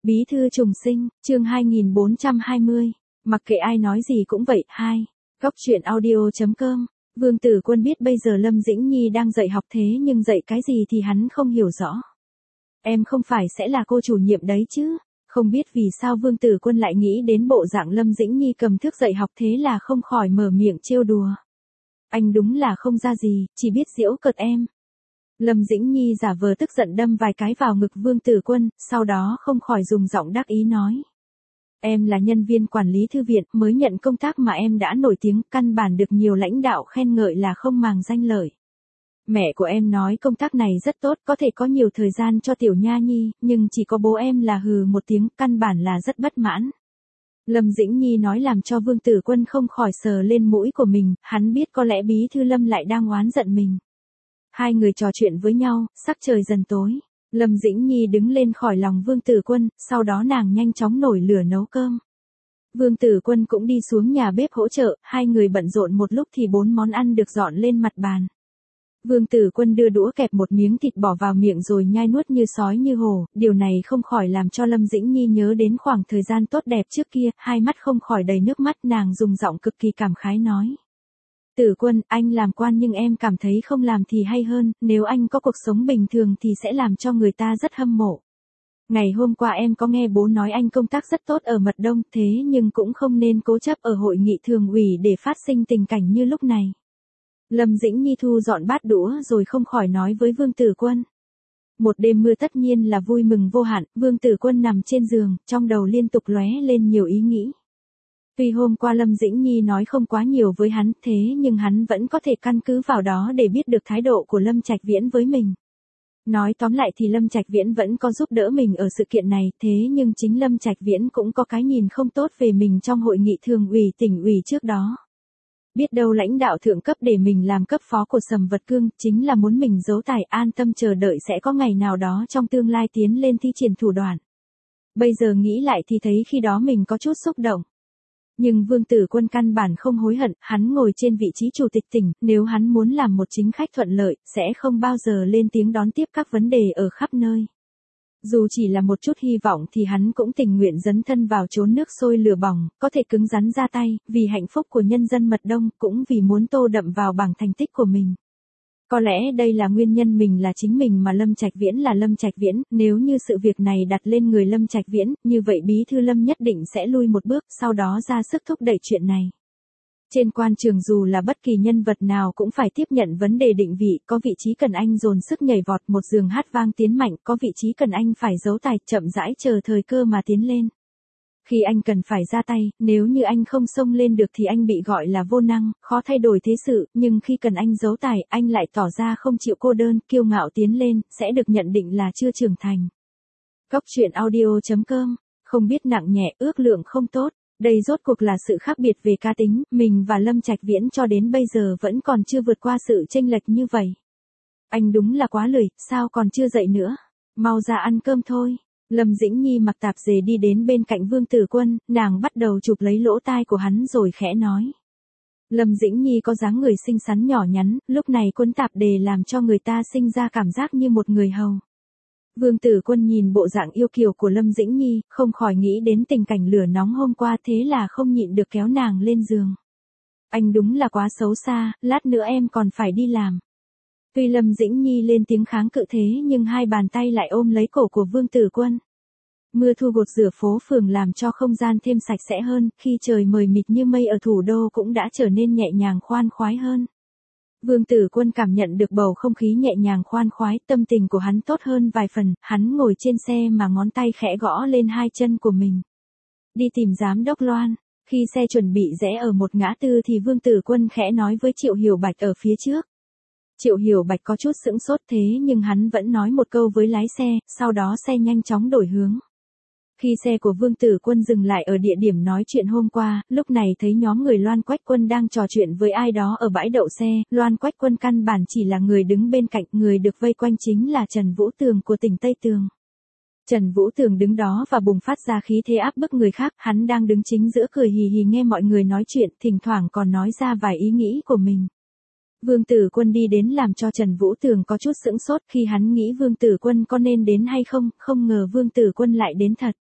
Bí thư trùng sinh, chương 2420. Mặc kệ ai nói gì cũng vậy. 2. Góc truyện audio.com. Vương Tử Quân biết bây giờ Lâm Dĩnh Nhi đang dạy học thế nhưng dạy cái gì thì hắn không hiểu rõ. Em không phải sẽ là cô chủ nhiệm đấy chứ? Không biết vì sao Vương Tử Quân lại nghĩ đến bộ dạng Lâm Dĩnh Nhi cầm thước dạy học thế là không khỏi mở miệng trêu đùa. Anh đúng là không ra gì, chỉ biết giễu cợt em. Lâm Dĩnh Nhi giả vờ tức giận đâm vài cái vào ngực Vương Tử Quân, sau đó không khỏi dùng giọng đắc ý nói. Em là nhân viên quản lý thư viện, mới nhận công tác mà em đã nổi tiếng, căn bản được nhiều lãnh đạo khen ngợi là không màng danh lợi. Mẹ của em nói công tác này rất tốt, có thể có nhiều thời gian cho tiểu nha nhi, nhưng chỉ có bố em là hừ một tiếng, căn bản là rất bất mãn. Lâm Dĩnh Nhi nói làm cho Vương Tử Quân không khỏi sờ lên mũi của mình, hắn biết có lẽ bí thư Lâm lại đang oán giận mình. Hai người trò chuyện với nhau, sắc trời dần tối. Lâm Dĩnh Nhi đứng lên khỏi lòng Vương Tử Quân, sau đó nàng nhanh chóng nổi lửa nấu cơm. Vương Tử Quân cũng đi xuống nhà bếp hỗ trợ, hai người bận rộn một lúc thì 4 món ăn được dọn lên mặt bàn. Vương Tử Quân đưa đũa kẹp một miếng thịt bỏ vào miệng rồi nhai nuốt như sói như hổ, điều này không khỏi làm cho Lâm Dĩnh Nhi nhớ đến khoảng thời gian tốt đẹp trước kia, hai mắt không khỏi đầy nước mắt, nàng dùng giọng cực kỳ cảm khái nói. Tử Quân, anh làm quan nhưng em cảm thấy không làm thì hay hơn, nếu anh có cuộc sống bình thường thì sẽ làm cho người ta rất hâm mộ. Ngày hôm qua em có nghe bố nói anh công tác rất tốt ở Mật Đông, thế nhưng cũng không nên cố chấp ở hội nghị thường ủy để phát sinh tình cảnh như lúc này. Lâm Dĩnh Nhi thu dọn bát đũa rồi không khỏi nói với Vương Tử Quân. Một đêm mưa tất nhiên là vui mừng vô hạn, Vương Tử Quân nằm trên giường, trong đầu liên tục lóe lên nhiều ý nghĩ. Tuy hôm qua Lâm Dĩnh Nhi nói không quá nhiều với hắn, thế nhưng hắn vẫn có thể căn cứ vào đó để biết được thái độ của Lâm Trạch Viễn với mình. Nói tóm lại thì Lâm Trạch Viễn vẫn có giúp đỡ mình ở sự kiện này, thế nhưng chính Lâm Trạch Viễn cũng có cái nhìn không tốt về mình trong hội nghị thường ủy tỉnh ủy trước đó. Biết đâu lãnh đạo thượng cấp để mình làm cấp phó của Sầm Vật Cương, chính là muốn mình giấu tài, an tâm chờ đợi sẽ có ngày nào đó trong tương lai tiến lên thi triển thủ đoạn. Bây giờ nghĩ lại thì thấy khi đó mình có chút xúc động. Nhưng Vương Tử Quân căn bản không hối hận, hắn ngồi trên vị trí chủ tịch tỉnh, nếu hắn muốn làm một chính khách thuận lợi, sẽ không bao giờ lên tiếng đón tiếp các vấn đề ở khắp nơi. Dù chỉ là một chút hy vọng thì hắn cũng tình nguyện dấn thân vào chốn nước sôi lửa bỏng, có thể cứng rắn ra tay, vì hạnh phúc của nhân dân Mật Đông, cũng vì muốn tô đậm vào bảng thành tích của mình. Có lẽ đây là nguyên nhân mình là chính mình mà Lâm Trạch Viễn là Lâm Trạch Viễn, nếu như sự việc này đặt lên người Lâm Trạch Viễn, như vậy bí thư Lâm nhất định sẽ lui một bước, sau đó ra sức thúc đẩy chuyện này. Trên quan trường dù là bất kỳ nhân vật nào cũng phải tiếp nhận vấn đề định vị, có vị trí cần anh dồn sức nhảy vọt, một giường hát vang tiến mạnh, có vị trí cần anh phải giấu tài, chậm rãi chờ thời cơ mà tiến lên. Khi anh cần phải ra tay, nếu như anh không xông lên được thì anh bị gọi là vô năng, khó thay đổi thế sự, nhưng khi cần anh giấu tài, anh lại tỏ ra không chịu cô đơn, kiêu ngạo tiến lên, sẽ được nhận định là chưa trưởng thành. Góc truyện audio.com, không biết nặng nhẹ, ước lượng không tốt. Đây rốt cuộc là sự khác biệt về cá tính, mình và Lâm Trạch Viễn cho đến bây giờ vẫn còn chưa vượt qua sự chênh lệch như vậy. Anh đúng là quá lười, sao còn chưa dậy nữa? Mau ra ăn cơm thôi. Lâm Dĩnh Nhi mặc tạp dề đi đến bên cạnh Vương Tử Quân, nàng bắt đầu chụp lấy lỗ tai của hắn rồi khẽ nói. Lâm Dĩnh Nhi có dáng người xinh xắn nhỏ nhắn, lúc này quấn tạp dề làm cho người ta sinh ra cảm giác như một người hầu. Vương Tử Quân nhìn bộ dạng yêu kiều của Lâm Dĩnh Nhi, không khỏi nghĩ đến tình cảnh lửa nóng hôm qua, thế là không nhịn được kéo nàng lên giường. Anh đúng là quá xấu xa, lát nữa em còn phải đi làm. Tuy Lâm Dĩnh Nhi lên tiếng kháng cự thế nhưng hai bàn tay lại ôm lấy cổ của Vương Tử Quân. Mưa thu gột rửa phố phường làm cho không gian thêm sạch sẽ hơn, khi trời mờ mịt như mây ở thủ đô cũng đã trở nên nhẹ nhàng khoan khoái hơn. Vương Tử Quân cảm nhận được bầu không khí nhẹ nhàng khoan khoái, tâm tình của hắn tốt hơn vài phần, hắn ngồi trên xe mà ngón tay khẽ gõ lên hai chân của mình. Đi tìm giám đốc Loan, khi xe chuẩn bị rẽ ở một ngã tư thì Vương Tử Quân khẽ nói với Triệu Hiểu Bạch ở phía trước. Triệu Hiểu Bạch có chút sững sốt thế nhưng hắn vẫn nói một câu với lái xe, sau đó xe nhanh chóng đổi hướng. Khi xe của Vương Tử Quân dừng lại ở địa điểm nói chuyện hôm qua, lúc này thấy nhóm người Loan Quách Quân đang trò chuyện với ai đó ở bãi đậu xe, Loan Quách Quân căn bản chỉ là người đứng bên cạnh, người được vây quanh chính là Trần Vũ Tường của tỉnh Tây Tường. Trần Vũ Tường đứng đó và bùng phát ra khí thế áp bức người khác, hắn đang đứng chính giữa cười hì hì nghe mọi người nói chuyện, thỉnh thoảng còn nói ra vài ý nghĩ của mình. Vương Tử Quân đi đến làm cho Trần Vũ Tường có chút sững sốt khi hắn nghĩ Vương Tử Quân có nên đến hay không, không ngờ Vương Tử Quân lại đến thật.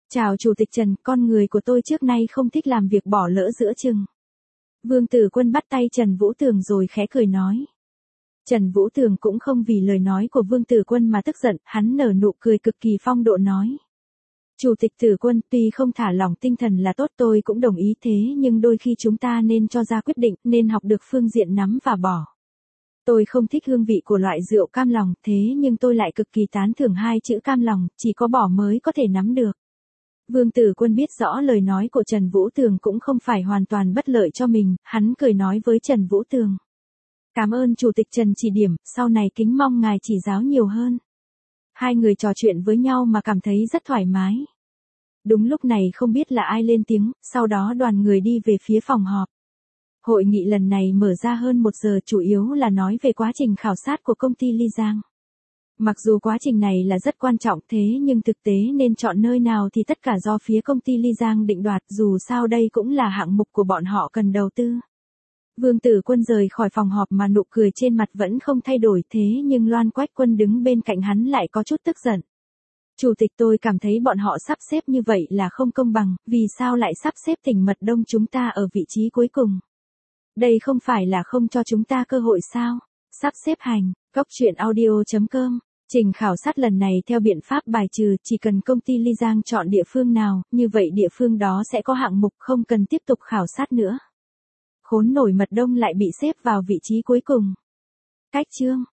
Chào Chủ tịch Trần, con người của tôi trước nay không thích làm việc bỏ lỡ giữa chừng. Vương Tử Quân bắt tay Trần Vũ Tường rồi khẽ cười nói. Trần Vũ Tường cũng không vì lời nói của Vương Tử Quân mà tức giận, hắn nở nụ cười cực kỳ phong độ nói. Chủ tịch Tử Quân, tuy không thả lỏng tinh thần là tốt, tôi cũng đồng ý, thế nhưng đôi khi chúng ta nên cho ra quyết định, nên học được phương diện nắm và bỏ. Tôi không thích hương vị của loại rượu cam lòng, thế nhưng tôi lại cực kỳ tán thưởng hai chữ cam lòng, chỉ có bỏ mới có thể nắm được. Vương Tử Quân biết rõ lời nói của Trần Vũ Tường cũng không phải hoàn toàn bất lợi cho mình, hắn cười nói với Trần Vũ Tường. Cảm ơn Chủ tịch Trần chỉ điểm, sau này kính mong ngài chỉ giáo nhiều hơn. Hai người trò chuyện với nhau mà cảm thấy rất thoải mái. Đúng lúc này không biết là ai lên tiếng, sau đó đoàn người đi về phía phòng họp. Hội nghị lần này mở ra hơn 1 giờ, chủ yếu là nói về quá trình khảo sát của công ty Ly Giang. Mặc dù quá trình này là rất quan trọng, thế nhưng thực tế nên chọn nơi nào thì tất cả do phía công ty Ly Giang định đoạt, dù sao đây cũng là hạng mục của bọn họ cần đầu tư. Vương Tử Quân rời khỏi phòng họp mà nụ cười trên mặt vẫn không thay đổi, thế nhưng Loan Quách Quân đứng bên cạnh hắn lại có chút tức giận. Chủ tịch, tôi cảm thấy bọn họ sắp xếp như vậy là không công bằng, vì sao lại sắp xếp Tỉnh Mật Đông chúng ta ở vị trí cuối cùng? Đây không phải là không cho chúng ta cơ hội sao? Sắp xếp hành, goctruyện.audio.com. Trình khảo sát lần này theo biện pháp bài trừ, chỉ cần công ty Ly Giang chọn địa phương nào, như vậy địa phương đó sẽ có hạng mục, không cần tiếp tục khảo sát nữa. Khốn nổi, Mật Đông lại bị xếp vào vị trí cuối cùng. Cách chương